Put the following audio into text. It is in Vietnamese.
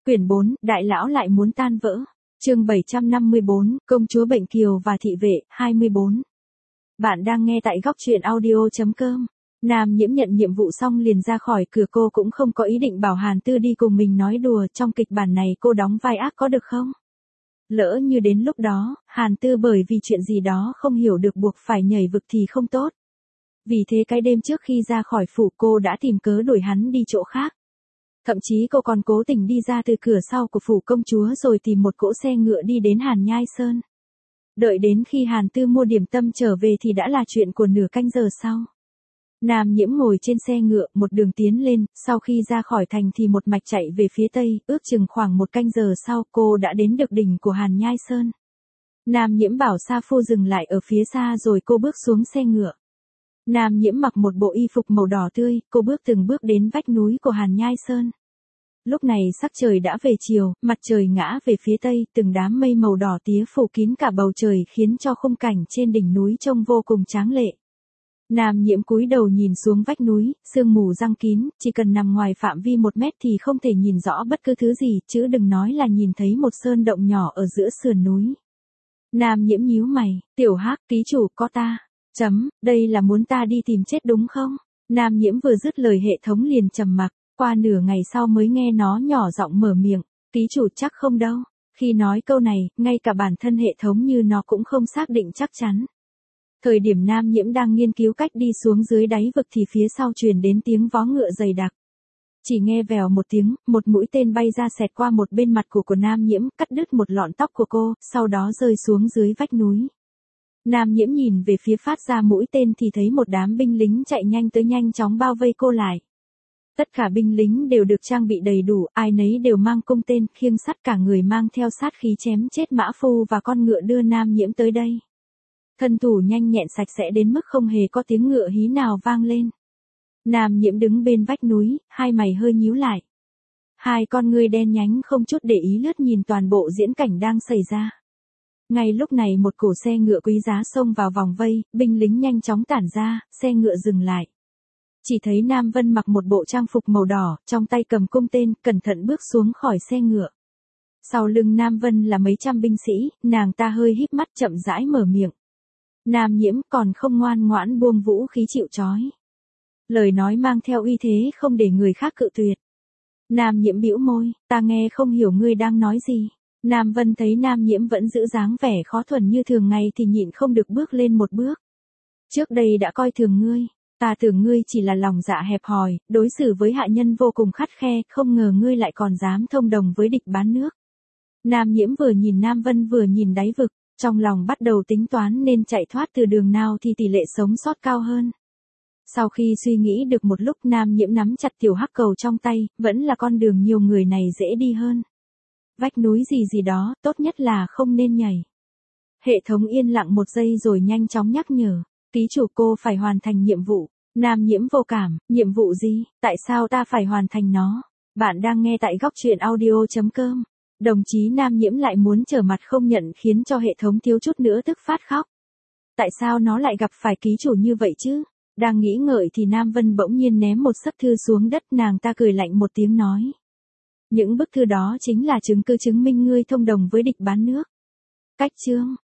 Quyển 4, Đại lão lại muốn tan vỡ. Chương 754, Công chúa Bệnh Kiều và thị vệ, 24. Bạn đang nghe tại góc truyện audio.com. Nam Nhiễm nhận nhiệm vụ xong liền ra khỏi cửa, cô cũng không có ý định bảo Hàn Tư đi cùng mình nói đùa, trong kịch bản này cô đóng vai ác có được không? Lỡ như đến lúc đó, Hàn Tư bởi vì chuyện gì đó không hiểu được buộc phải nhảy vực thì không tốt. Vì thế cái đêm trước khi ra khỏi phủ cô đã tìm cớ đuổi hắn đi chỗ khác. Thậm chí cô còn cố tình đi ra từ cửa sau của phủ công chúa rồi tìm một cỗ xe ngựa đi đến Hàn Nhai Sơn. Đợi đến khi Hàn Tư mua điểm tâm trở về thì đã là chuyện của nửa canh giờ sau. Nam Nhiễm ngồi trên xe ngựa một đường tiến lên, sau khi ra khỏi thành thì một mạch chạy về phía tây, ước chừng khoảng một canh giờ sau cô đã đến được đỉnh của Hàn Nhai Sơn. Nam Nhiễm bảo Sa Phu dừng lại ở phía xa rồi cô bước xuống xe ngựa. Nam Nhiễm mặc một bộ y phục màu đỏ tươi, cô bước từng bước đến vách núi của Hàn Nhai Sơn. Lúc này sắc trời đã về chiều, mặt trời ngã về phía tây, từng đám mây màu đỏ tía phủ kín cả bầu trời khiến cho khung cảnh trên đỉnh núi trông vô cùng tráng lệ. Nam Nhiễm cúi đầu nhìn xuống vách núi, sương mù giăng kín, chỉ cần nằm ngoài phạm vi 1 mét thì không thể nhìn rõ bất cứ thứ gì, chứ đừng nói là nhìn thấy một sơn động nhỏ ở giữa sườn núi. Nam Nhiễm nhíu mày, Tiểu Hắc, ký chủ có ta. Đây là muốn ta đi tìm chết đúng không? Nam Nhiễm vừa dứt lời hệ thống liền trầm mặc, qua nửa ngày sau mới nghe nó nhỏ giọng mở miệng, ký chủ chắc không đâu. Khi nói câu này, ngay cả bản thân hệ thống như nó cũng không xác định chắc chắn. Thời điểm Nam Nhiễm đang nghiên cứu cách đi xuống dưới đáy vực thì phía sau truyền đến tiếng vó ngựa dày đặc. Chỉ nghe vèo một tiếng, một mũi tên bay ra xẹt qua một bên mặt của Nam Nhiễm, cắt đứt một lọn tóc của cô, sau đó rơi xuống dưới vách núi. Nam Nhiễm nhìn về phía phát ra mũi tên thì thấy một đám binh lính chạy nhanh tới nhanh chóng bao vây cô lại. Tất cả binh lính đều được trang bị đầy đủ, ai nấy đều mang cung tên, khiêng sắt, cả người mang theo sát khí chém chết mã phu và con ngựa đưa Nam Nhiễm tới đây. Thân thủ nhanh nhẹn sạch sẽ đến mức không hề có tiếng ngựa hí nào vang lên. Nam Nhiễm đứng bên vách núi, hai mày hơi nhíu lại. Hai con ngươi đen nhánh không chút để ý lướt nhìn toàn bộ diễn cảnh đang xảy ra. Ngay lúc này một cổ xe ngựa quý giá xông vào vòng vây, binh lính nhanh chóng tản ra, xe ngựa dừng lại. Chỉ thấy Nam Vân mặc một bộ trang phục màu đỏ, trong tay cầm cung tên, cẩn thận bước xuống khỏi xe ngựa. Sau lưng Nam Vân là mấy trăm binh sĩ, nàng ta hơi híp mắt chậm rãi mở miệng. Nam Nhiễm còn không ngoan ngoãn buông vũ khí chịu trói. Lời nói mang theo uy thế không để người khác cự tuyệt. Nam Nhiễm bĩu môi, ta nghe không hiểu ngươi đang nói gì. Nam Vân thấy Nam Nhiễm vẫn giữ dáng vẻ khó thuần như thường ngày thì nhịn không được bước lên một bước. Trước đây đã coi thường ngươi, ta tưởng ngươi chỉ là lòng dạ hẹp hòi, đối xử với hạ nhân vô cùng khắt khe, không ngờ ngươi lại còn dám thông đồng với địch bán nước. Nam Nhiễm vừa nhìn Nam Vân vừa nhìn đáy vực, trong lòng bắt đầu tính toán nên chạy thoát từ đường nào thì tỷ lệ sống sót cao hơn. Sau khi suy nghĩ được một lúc Nam Nhiễm nắm chặt tiểu hắc cầu trong tay, vẫn là con đường nhiều người này dễ đi hơn. Vách núi gì đó, tốt nhất là không nên nhảy. Hệ thống yên lặng một giây rồi nhanh chóng nhắc nhở, ký chủ cô phải hoàn thành nhiệm vụ. Nam Nhiễm vô cảm, nhiệm vụ gì, tại sao ta phải hoàn thành nó? Bạn đang nghe tại góc truyện audio.com. Đồng chí Nam Nhiễm lại muốn trở mặt không nhận khiến cho hệ thống thiếu chút nữa tức phát khóc. Tại sao nó lại gặp phải ký chủ như vậy chứ? Đang nghĩ ngợi thì Nam Vân bỗng nhiên ném một sấp thư xuống đất, nàng ta cười lạnh một tiếng nói. Những bức thư đó chính là chứng cứ chứng minh ngươi thông đồng với địch bán nước. Cách chương.